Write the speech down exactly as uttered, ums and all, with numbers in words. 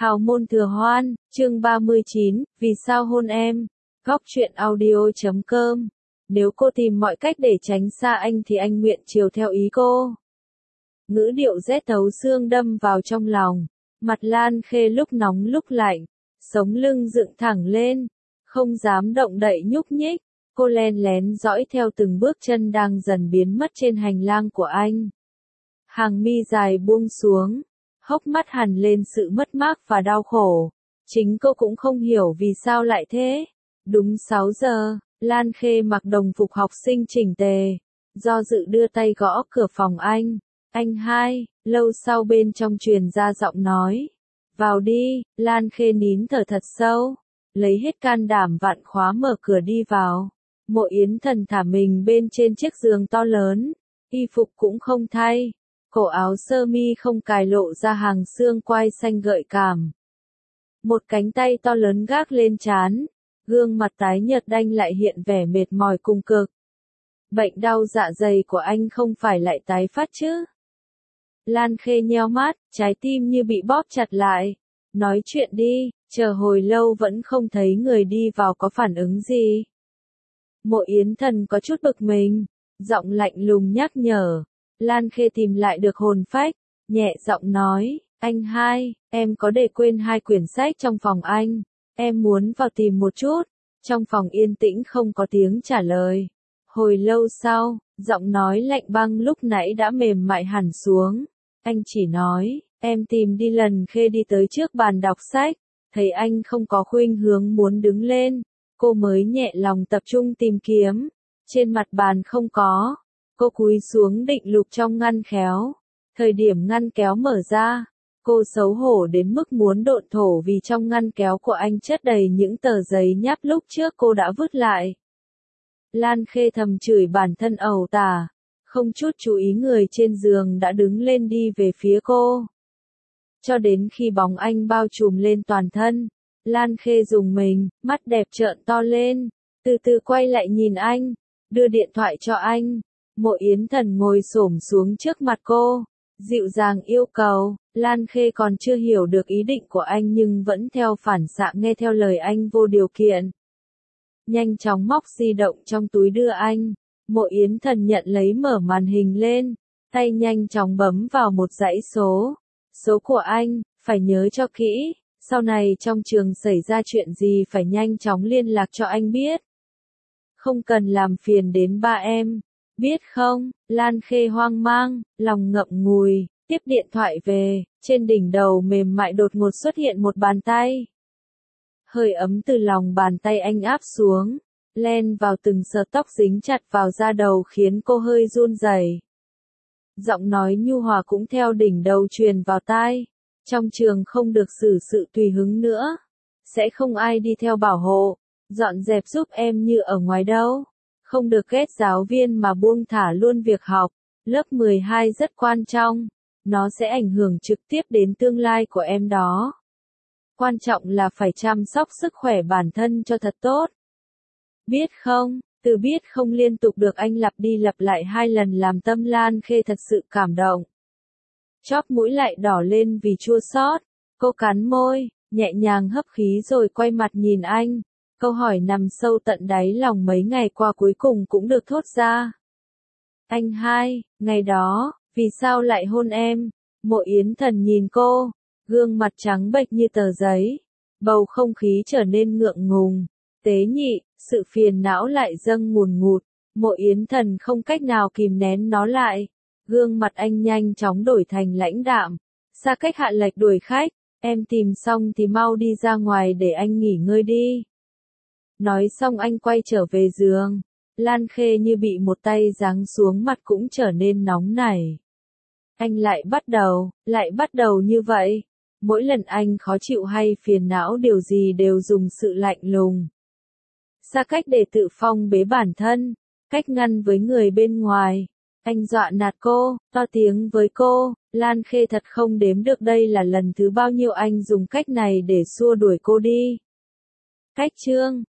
Hào môn thừa hoan, chương ba mươi chín, vì sao hôn em? Góc truyện audio chấm com. Nếu cô tìm mọi cách để tránh xa anh thì anh nguyện chiều theo ý cô. Ngữ điệu rét thấu xương đâm vào trong lòng. Mặt Lan Khê lúc nóng lúc lạnh, sống lưng dựng thẳng lên, không dám động đậy nhúc nhích. Cô len lén dõi theo từng bước chân đang dần biến mất trên hành lang của anh. Hàng mi dài buông xuống, hốc mắt hằn lên sự mất mát và đau khổ. Chính cô cũng không hiểu vì sao lại thế. Đúng sáu giờ, Lan Khê mặc đồng phục học sinh chỉnh tề, do dự đưa tay gõ cửa phòng anh. Anh hai, lâu sau bên trong truyền ra giọng nói. Vào đi, Lan Khê nín thở thật sâu, lấy hết can đảm vạn khóa mở cửa đi vào. Mộ Yến Thần thả mình bên trên chiếc giường to lớn, y phục cũng không thay. Cổ áo sơ mi không cài lộ ra hàng xương quai xanh gợi cảm. Một cánh tay to lớn gác lên trán, gương mặt tái nhợt đanh lại hiện vẻ mệt mỏi cùng cực. Bệnh đau dạ dày của anh không phải lại tái phát chứ? Lan Khê nheo mắt, trái tim như bị bóp chặt lại. Nói chuyện đi, chờ hồi lâu vẫn không thấy người đi vào có phản ứng gì. Mộ Yến Thần có chút bực mình, giọng lạnh lùng nhắc nhở. Lan Khê tìm lại được hồn phách, nhẹ giọng nói, anh hai, em có để quên hai quyển sách trong phòng anh, em muốn vào tìm một chút. Trong phòng yên tĩnh không có tiếng trả lời. Hồi lâu sau, giọng nói lạnh băng lúc nãy đã mềm mại hẳn xuống. Anh chỉ nói, em tìm đi. Lần Khê đi tới trước bàn đọc sách, thấy anh không có khuynh hướng muốn đứng lên, cô mới nhẹ lòng tập trung tìm kiếm. Trên mặt bàn không có. Cô cúi xuống định lục trong ngăn kéo. Thời điểm ngăn kéo mở ra, cô xấu hổ đến mức muốn độn thổ vì trong ngăn kéo của anh chất đầy những tờ giấy nháp lúc trước cô đã vứt lại. Lan Khê thầm chửi bản thân ẩu tả, không chút chú ý người trên giường đã đứng lên đi về phía cô. Cho đến khi bóng anh bao trùm lên toàn thân, Lan Khê rùng mình, mắt đẹp trợn to lên, từ từ quay lại nhìn anh, đưa điện thoại cho anh. Mộ Yến Thần ngồi xổm xuống trước mặt cô, dịu dàng yêu cầu. Lan Khê còn chưa hiểu được ý định của anh nhưng vẫn theo phản xạ nghe theo lời anh vô điều kiện. Nhanh chóng móc di động trong túi đưa anh. Mộ Yến Thần nhận lấy mở màn hình lên, tay nhanh chóng bấm vào một dãy số. Số của anh, phải nhớ cho kỹ, sau này trong trường xảy ra chuyện gì phải nhanh chóng liên lạc cho anh biết. Không cần làm phiền đến ba em. Biết không? Lan Khê hoang mang, lòng ngậm ngùi, tiếp điện thoại về, trên đỉnh đầu mềm mại đột ngột xuất hiện một bàn tay. Hơi ấm từ lòng bàn tay anh áp xuống, len vào từng sợi tóc dính chặt vào da đầu khiến cô hơi run rẩy. Giọng nói nhu hòa cũng theo đỉnh đầu truyền vào tai. Trong trường không được xử sự tùy hứng nữa. Sẽ không ai đi theo bảo hộ, dọn dẹp giúp em như ở ngoài đâu. Không được ghét giáo viên mà buông thả luôn việc học. Lớp mười hai rất quan trọng. Nó sẽ ảnh hưởng trực tiếp đến tương lai của em đó. Quan trọng là phải chăm sóc sức khỏe bản thân cho thật tốt. Biết không? Từ biết không liên tục được anh lặp đi lặp lại hai lần làm tâm Lan Khê thật sự cảm động. Chóp mũi lại đỏ lên vì chua xót. Cô cắn môi, nhẹ nhàng hấp khí rồi quay mặt nhìn anh. Câu hỏi nằm sâu tận đáy lòng mấy ngày qua cuối cùng cũng được thốt ra. Anh hai, ngày đó, vì sao lại hôn em? Mộ Yến Thần nhìn cô, gương mặt trắng bệch như tờ giấy. Bầu không khí trở nên ngượng ngùng, tế nhị, sự phiền não lại dâng ngùn ngụt. Mộ Yến Thần không cách nào kìm nén nó lại. Gương mặt anh nhanh chóng đổi thành lãnh đạm. Xa cách hạ lệch đuổi khách, em tìm xong thì mau đi ra ngoài để anh nghỉ ngơi đi. Nói xong anh quay trở về giường. Lan Khê như bị một tay giáng xuống mặt cũng trở nên nóng nảy. Anh lại bắt đầu, lại bắt đầu như vậy. Mỗi lần anh khó chịu hay phiền não điều gì đều dùng sự lạnh lùng. Xa cách để tự phong bế bản thân, cách ngăn với người bên ngoài. Anh dọa nạt cô, to tiếng với cô. Lan Khê thật không đếm được đây là lần thứ bao nhiêu anh dùng cách này để xua đuổi cô đi. Cách chương